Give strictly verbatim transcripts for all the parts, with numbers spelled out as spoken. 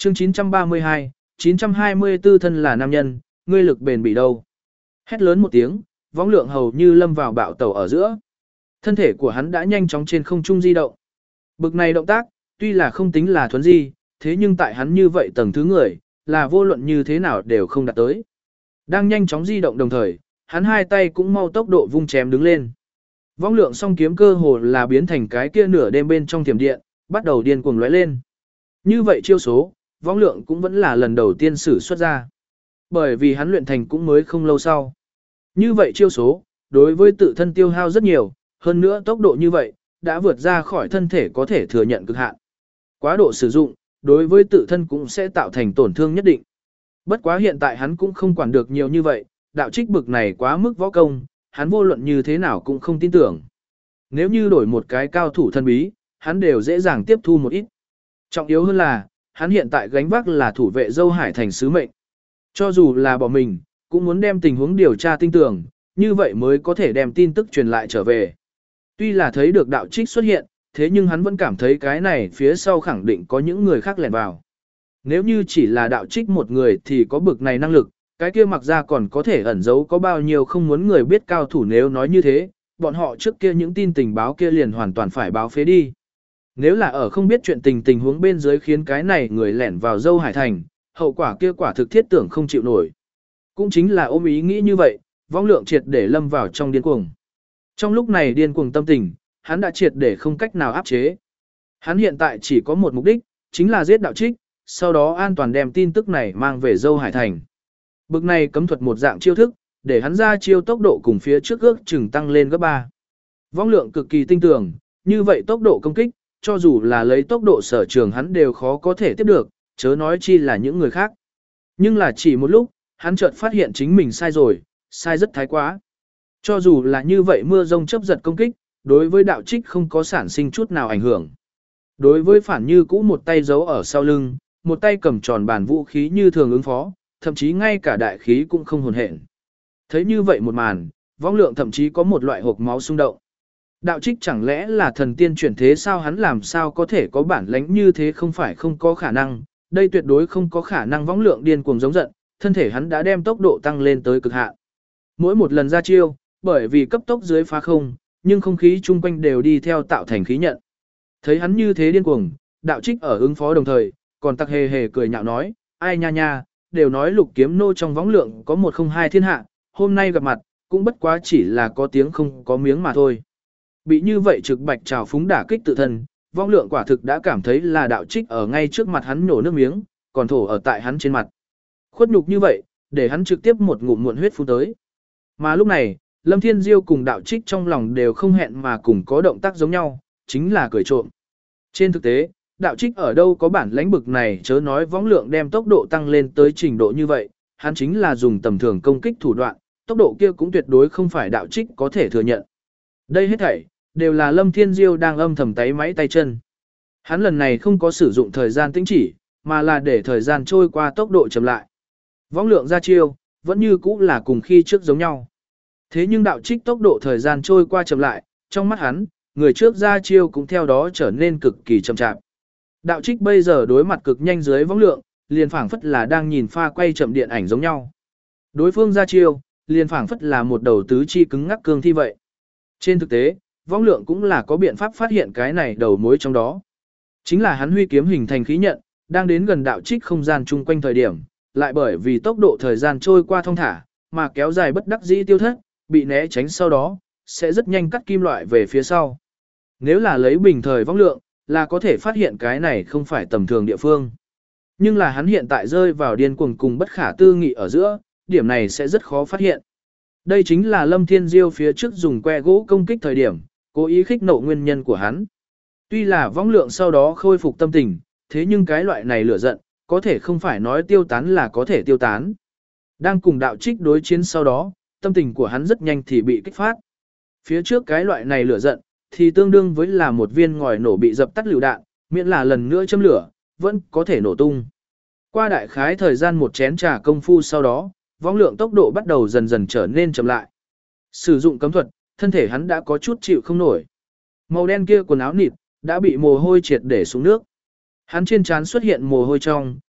Chương chín trăm ba mươi hai, chín trăm hai mươi tư thân là nam nhân, ngươi lực bền bỉ đâu? Hét lớn một tiếng, võng lượng hầu như lâm vào bạo tàu ở giữa. Thân thể của hắn đã nhanh chóng trên không trung di động. Bực này động tác, tuy là không tính là thuấn di, thế nhưng tại hắn như vậy tầng thứ người, là vô luận như thế nào đều không đạt tới. Đang nhanh chóng di động đồng thời, hắn hai tay cũng mau tốc độ vung chém đứng lên. Võng lượng song kiếm cơ hồ là biến thành cái kia nửa đêm bên trong thiểm điện, bắt đầu điên cuồng lóe lên. Như vậy chiêu số, võng lượng cũng vẫn là lần đầu tiên sử xuất ra. Bởi vì hắn luyện thành cũng mới không lâu sau. Như vậy chiêu số, đối với tự thân tiêu hao rất nhiều, hơn nữa tốc độ như vậy, đã vượt ra khỏi thân thể có thể thừa nhận cực hạn. Quá độ sử dụng, đối với tự thân cũng sẽ tạo thành tổn thương nhất định. Bất quá hiện tại hắn cũng không quản được nhiều như vậy, đạo trích bực này quá mức võ công, hắn vô luận như thế nào cũng không tin tưởng. Nếu như đổi một cái cao thủ thân bí, hắn đều dễ dàng tiếp thu một ít. Trọng yếu hơn là, hắn hiện tại gánh vác là thủ vệ Dâu Hải thành sứ mệnh. Cho dù là bỏ mình, cũng muốn đem tình huống điều tra tinh tường, như vậy mới có thể đem tin tức truyền lại trở về. Tuy là thấy được đạo trích xuất hiện, thế nhưng hắn vẫn cảm thấy cái này phía sau khẳng định có những người khác lẻn vào. Nếu như chỉ là đạo trích một người thì có bực này năng lực, cái kia mặc ra còn có thể ẩn giấu có bao nhiêu không muốn người biết cao thủ nếu nói như thế, bọn họ trước kia những tin tình báo kia liền hoàn toàn phải báo phế đi. Nếu là ở không biết chuyện tình tình huống bên dưới khiến cái này người lẻn vào Dâu Hải thành, hậu quả kia quả thực thiết tưởng không chịu nổi. Cũng chính là ôm ý nghĩ như vậy, võng lượng triệt để lâm vào trong điên cuồng. Trong lúc này điên cuồng tâm tình, hắn đã triệt để không cách nào áp chế. Hắn hiện tại chỉ có một mục đích, chính là giết đạo trích, sau đó an toàn đem tin tức này mang về Dâu Hải thành. Bực này cấm thuật một dạng chiêu thức, để hắn ra chiêu tốc độ cùng phía trước ước chừng tăng lên gấp ba. Võng lượng cực kỳ tinh tường, như vậy tốc độ công kích, cho dù là lấy tốc độ sở trường hắn đều khó có thể tiếp được, chớ nói chi là những người khác. Nhưng là chỉ một lúc, hắn chợt phát hiện chính mình sai rồi, sai rất thái quá. Cho dù là như vậy mưa rông chớp giật công kích, đối với đạo trích không có sản sinh chút nào ảnh hưởng. Đối với phản như cũ một tay giấu ở sau lưng, một tay cầm tròn bản vũ khí như thường ứng phó, thậm chí ngay cả đại khí cũng không hồn hện. Thấy như vậy một màn, võng lượng thậm chí có một loại hộp máu xung động. Đạo trích chẳng lẽ là thần tiên chuyển thế sao, hắn làm sao có thể có bản lãnh như thế, không phải không có khả năng, đây tuyệt đối không có khả năng. Võng lượng điên cuồng giống giận, thân thể hắn đã đem tốc độ tăng lên tới cực hạn. Mỗi một lần ra chiêu, bởi vì cấp tốc dưới phá không, nhưng không khí chung quanh đều đi theo tạo thành khí nhận. Thấy hắn như thế điên cuồng, đạo trích ở ứng phó đồng thời, còn tặc hề hề cười nhạo nói, ai nha nha, đều nói lục kiếm nô trong võng lượng có một không hai thiên hạ, hôm nay gặp mặt, cũng bất quá chỉ là có tiếng không có miếng mà thôi. Bị như vậy trực bạch trào phúng đả kích tự thân, võng lượng quả thực đã cảm thấy là đạo trích ở ngay trước mặt hắn nhổ nước miếng, còn thổ ở tại hắn trên mặt. Khuất nhục như vậy, để hắn trực tiếp một ngụm muộn huyết phun tới. Mà lúc này, Lâm Thiên Diêu cùng đạo trích trong lòng đều không hẹn mà cùng có động tác giống nhau, chính là cười trộm. Trên thực tế, đạo trích ở đâu có bản lãnh bực này, chớ nói võng lượng đem tốc độ tăng lên tới trình độ như vậy, hắn chính là dùng tầm thường công kích thủ đoạn, tốc độ kia cũng tuyệt đối không phải đạo trích có thể thừa nhận. Đây hết thảy đều là Lâm Thiên Diêu đang âm thầm táy máy tay chân. Hắn lần này không có sử dụng thời gian tĩnh chỉ, mà là để thời gian trôi qua tốc độ chậm lại. Võng lượng ra chiêu, vẫn như cũ là cùng khi trước giống nhau. Thế nhưng đạo trích tốc độ thời gian trôi qua chậm lại, trong mắt hắn, người trước ra chiêu cũng theo đó trở nên cực kỳ chậm chạp. Đạo trích bây giờ đối mặt cực nhanh dưới võng lượng, liền phảng phất là đang nhìn pha quay chậm điện ảnh giống nhau. Đối phương ra chiêu, liền phảng phất là một đầu tứ chi cứng ngắc cương thi vậy. Trên thực tế, võng lượng cũng là có biện pháp phát hiện cái này đầu mối trong đó. Chính là hắn huy kiếm hình thành khí nhận, đang đến gần đạo trích không gian chung quanh thời điểm, lại bởi vì tốc độ thời gian trôi qua thong thả, mà kéo dài bất đắc dĩ tiêu thất, bị né tránh sau đó, sẽ rất nhanh cắt kim loại về phía sau. Nếu là lấy bình thời võng lượng, là có thể phát hiện cái này không phải tầm thường địa phương. Nhưng là hắn hiện tại rơi vào điên cuồng cùng bất khả tư nghị ở giữa, điểm này sẽ rất khó phát hiện. Đây chính là Lâm Thiên Diêu phía trước dùng que gỗ công kích thời điểm, cố ý khích nộ nguyên nhân của hắn. Tuy là võng lượng sau đó khôi phục tâm tình, thế nhưng cái loại này lửa giận, có thể không phải nói tiêu tán là có thể tiêu tán. Đang cùng đạo trích đối chiến sau đó, tâm tình của hắn rất nhanh thì bị kích phát. Phía trước cái loại này lửa giận, thì tương đương với là một viên ngòi nổ bị dập tắt lựu đạn, miễn là lần nữa châm lửa, vẫn có thể nổ tung. Qua đại khái thời gian một chén trà công phu sau đó, võng lượng tốc độ bắt đầu dần dần trở nên chậm lại. Sử dụng cấm thuật, thân thể hắn đã có chút chịu không nổi. Màu đen kia quần áo nịt, đã bị mồ hôi triệt để xuống nước. Hắn trên trán xuất hiện mồ hôi trong,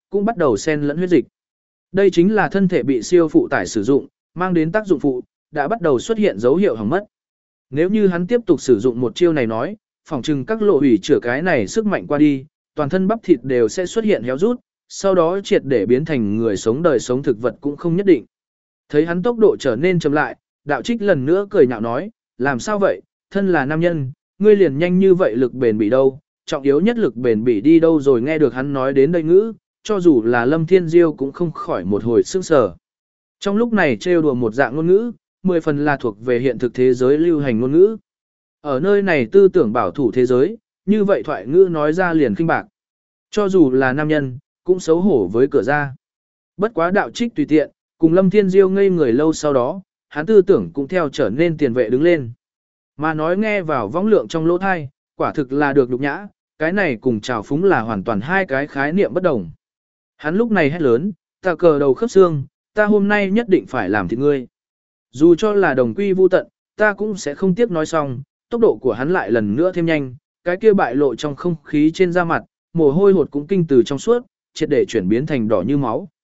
cũng bắt đầu xen lẫn huyết dịch. Đây chính là thân thể bị siêu phụ tải sử dụng, mang đến tác dụng phụ, đã bắt đầu xuất hiện dấu hiệu hỏng mất. Nếu như hắn tiếp tục sử dụng một chiêu này nói, phỏng chừng các lộ hủy chữa cái này sức mạnh qua đi, toàn thân bắp thịt đều sẽ xuất hiện héo rút, sau đó triệt để biến thành người sống đời sống thực vật cũng không nhất định. Thấy hắn tốc độ trở nên chậm lại, đạo trích lần nữa cười nhạo nói, làm sao vậy, thân là nam nhân, ngươi liền nhanh như vậy lực bền bỉ đâu, trọng yếu nhất lực bền bỉ đi đâu rồi. Nghe được hắn nói đến đây ngữ, cho dù là Lâm Thiên Diêu cũng không khỏi một hồi sững sờ. Trong lúc này trêu đùa một dạng ngôn ngữ, mười phần là thuộc về hiện thực thế giới lưu hành ngôn ngữ. Ở nơi này tư tưởng bảo thủ thế giới, như vậy thoại ngữ nói ra liền khinh bạc. Cho dù là nam nhân, cũng xấu hổ với cửa ra. Bất quá đạo trích tùy tiện, cùng Lâm Thiên Diêu ngây người lâu sau đó, hắn tư tưởng cũng theo trở nên tiền vệ đứng lên. Mà nói nghe vào võng lượng trong lỗ thai, quả thực là được nhục nhã, cái này cùng trào phúng là hoàn toàn hai cái khái niệm bất đồng. Hắn lúc này hét lớn, ta cờ đầu khớp xương, ta hôm nay nhất định phải làm thịt ngươi. Dù cho là đồng quy vu tận, ta cũng sẽ không tiếc nói xong, tốc độ của hắn lại lần nữa thêm nhanh, cái kia bại lộ trong không khí trên da mặt, mồ hôi hột cũng kinh từ trong suốt, triệt để chuyển biến thành đỏ như máu.